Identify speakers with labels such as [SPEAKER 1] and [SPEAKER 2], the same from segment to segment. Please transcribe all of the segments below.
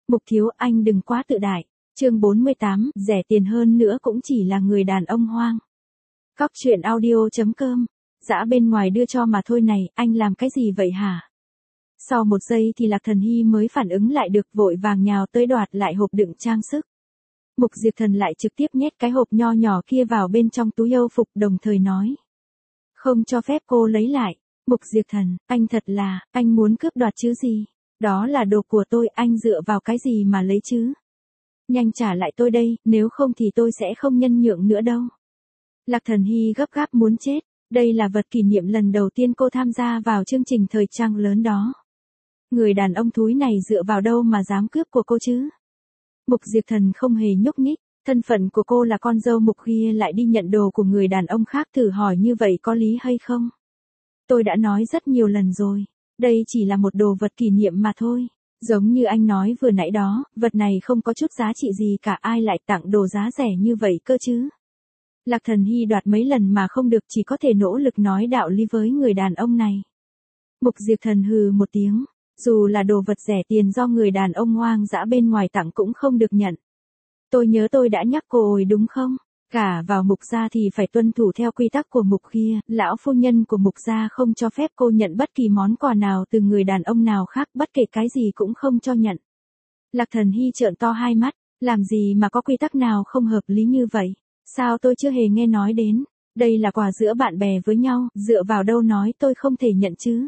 [SPEAKER 1] Mục thiếu, anh đừng quá tự đại. Chương 48, rẻ tiền hơn nữa cũng chỉ là người đàn ông hoang. Cóc truyện audio.com. Dã bên ngoài đưa cho mà thôi này, anh làm cái gì vậy hả? Sau một giây thì Lạc Thần Hy mới phản ứng lại được, vội vàng nhào tới đoạt lại hộp đựng trang sức. Mục Diệp Thần lại trực tiếp nhét cái hộp nho nhỏ kia vào bên trong túi âu phục, đồng thời nói. Không cho phép cô lấy lại. Mục Diệp Thần, anh thật là, anh muốn cướp đoạt chứ gì? Đó là đồ của tôi, anh dựa vào cái gì mà lấy chứ? Nhanh trả lại tôi đây, nếu không thì tôi sẽ không nhân nhượng nữa đâu. Lạc Thần Hy gấp gáp muốn chết, đây là vật kỷ niệm lần đầu tiên cô tham gia vào chương trình thời trang lớn đó. Người đàn ông thúi này dựa vào đâu mà dám cướp của cô chứ? Mục Diệp Thần không hề nhúc nhích, thân phận của cô là con dâu Mục Ghia lại đi nhận đồ của người đàn ông khác, thử hỏi như vậy có lý hay không? Tôi đã nói rất nhiều lần rồi, đây chỉ là một đồ vật kỷ niệm mà thôi. Giống như anh nói vừa nãy đó, vật này không có chút giá trị gì cả, ai lại tặng đồ giá rẻ như vậy cơ chứ? Lạc Thần Hy đoạt mấy lần mà không được, chỉ có thể nỗ lực nói đạo lý với người đàn ông này. Mục Diệp Thần hừ một tiếng, dù là đồ vật rẻ tiền do người đàn ông hoang dã bên ngoài tặng cũng không được nhận. Tôi nhớ tôi đã nhắc cô rồi đúng không? Cả vào Mục gia thì phải tuân thủ theo quy tắc của Mục Ghia, lão phu nhân của Mục gia không cho phép cô nhận bất kỳ món quà nào từ người đàn ông nào khác, bất kể cái gì cũng không cho nhận. Lạc Thần Hy trợn to hai mắt, làm gì mà có quy tắc nào không hợp lý như vậy? Sao tôi chưa hề nghe nói đến? Đây là quà giữa bạn bè với nhau, dựa vào đâu nói tôi không thể nhận chứ?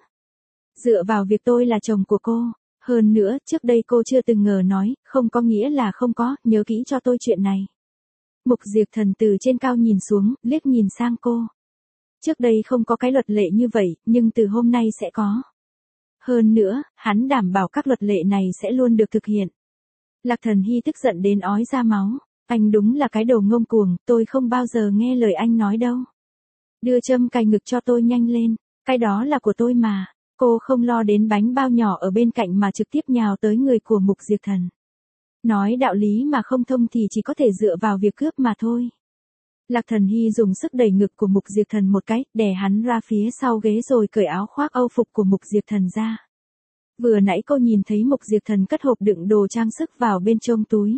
[SPEAKER 1] Dựa vào việc tôi là chồng của cô. Hơn nữa, trước đây cô chưa từng ngờ nói, không có nghĩa là không có, nhớ kỹ cho tôi chuyện này. Mục Diệp Thần từ trên cao nhìn xuống, liếc nhìn sang cô. Trước đây không có cái luật lệ như vậy, nhưng từ hôm nay sẽ có. Hơn nữa, hắn đảm bảo các luật lệ này sẽ luôn được thực hiện. Lạc Thần Hy tức giận đến ói ra máu. Anh đúng là cái đồ ngông cuồng, tôi không bao giờ nghe lời anh nói đâu. Đưa châm cài ngực cho tôi nhanh lên, cái đó là của tôi mà. Cô không lo đến bánh bao nhỏ ở bên cạnh mà trực tiếp nhào tới người của Mục Diệp Thần. Nói đạo lý mà không thông thì chỉ có thể dựa vào việc cướp mà thôi. Lạc Thần Hy dùng sức đẩy ngực của Mục Diệp Thần một cái, đè hắn ra phía sau ghế rồi cởi áo khoác âu phục của Mục Diệp Thần ra. Vừa nãy cô nhìn thấy Mục Diệp Thần cất hộp đựng đồ trang sức vào bên trong túi.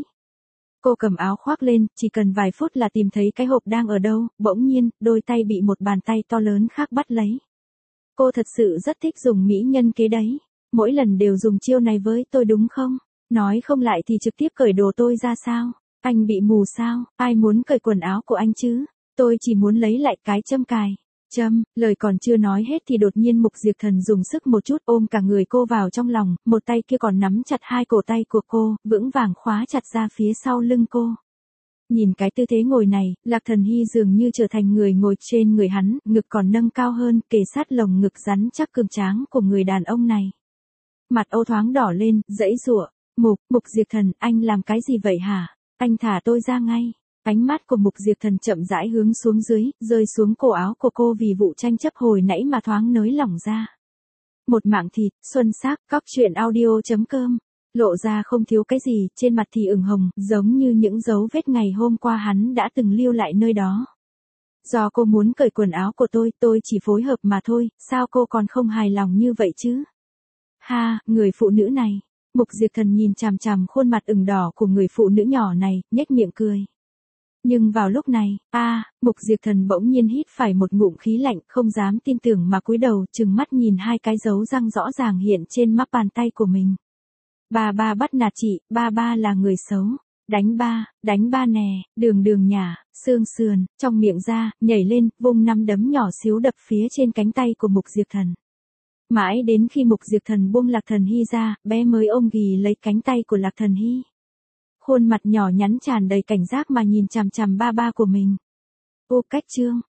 [SPEAKER 1] Cô cầm áo khoác lên, chỉ cần vài phút là tìm thấy cái hộp đang ở đâu, bỗng nhiên, đôi tay bị một bàn tay to lớn khác bắt lấy. Cô thật sự rất thích dùng mỹ nhân kế đấy. Mỗi lần đều dùng chiêu này với tôi đúng không? Nói không lại thì trực tiếp cởi đồ tôi ra sao? Anh bị mù sao? Ai muốn cởi quần áo của anh chứ? Tôi chỉ muốn lấy lại cái châm cài. Lời còn chưa nói hết thì đột nhiên Mục Diệp Thần dùng sức một chút ôm cả người cô vào trong lòng, một tay kia còn nắm chặt hai cổ tay của cô, vững vàng khóa chặt ra phía sau lưng cô. Nhìn cái tư thế ngồi này, Lạc Thần Hy dường như trở thành người ngồi trên người hắn, ngực còn nâng cao hơn, kề sát lồng ngực rắn chắc cường tráng của người đàn ông này. Mặt Âu thoáng đỏ lên, giãy giụa. Mục Diệp Thần, anh làm cái gì vậy hả? Anh thả tôi ra ngay. Ánh mắt của Mục Diệp Thần chậm rãi hướng xuống dưới, rơi xuống cổ áo của cô vì vụ tranh chấp hồi nãy mà thoáng nới lỏng ra. Một mảng thịt, xuân sắc, cóc truyện audio.com. Lộ ra không thiếu cái gì, trên mặt thì ửng hồng, giống như những dấu vết ngày hôm qua hắn đã từng lưu lại nơi đó. Do cô muốn cởi quần áo của tôi chỉ phối hợp mà thôi, sao cô còn không hài lòng như vậy chứ? Ha, người phụ nữ này. Mục Diệp Thần nhìn chằm chằm khuôn mặt ửng đỏ của người phụ nữ nhỏ này, nhếch miệng cười. Nhưng vào lúc này, Mục Diệp Thần bỗng nhiên hít phải một ngụm khí lạnh, không dám tin tưởng mà cúi đầu, trừng mắt nhìn hai cái dấu răng rõ ràng hiện trên mắt bàn tay của mình. Ba bắt nạt chị, ba là người xấu. Đánh ba nè, đường nhả, xương sườn, trong miệng ra, nhảy lên, vung năm đấm nhỏ xíu đập phía trên cánh tay của Mục Diệp Thần. Mãi đến khi Mục Diệp Thần buông Lạc Thần Hy ra, bé mới ôm ghì lấy cánh tay của Lạc Thần Hy. Khuôn mặt nhỏ nhắn tràn đầy cảnh giác mà nhìn chằm chằm ba của mình. Ô cách chương.